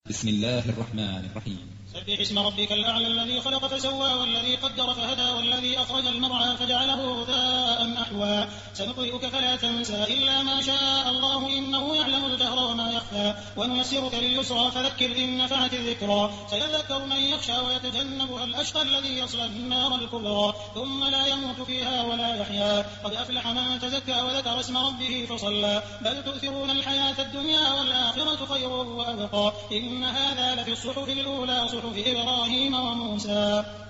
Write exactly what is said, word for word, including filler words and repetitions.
بسم الله الرحمن الرحيم. سبح اسم ربك الأعلى الذي خلق فسوى والذي قدر فهدى والذي أخرج المرعى فجعله غثاء أحوى سنقرئك فلا تنسى إلا ما شاء الله إنه يعلم الجهر وما يخفى ونيسرك لليسرى فذكر إن نفعت الذكرى سيذكر من يخشى ويتجنبها الأشقى الذي يصلى النار الكبرى ثم لا يموت فيها ولا يحيا قد أفلح من تزكى وذكر اسم ربه فصلى بل تؤثرون الحياة الدنيا والآخرة خير وأبقى إن هذا لفي الصحف الأولى صحف إبراهيم وموسى.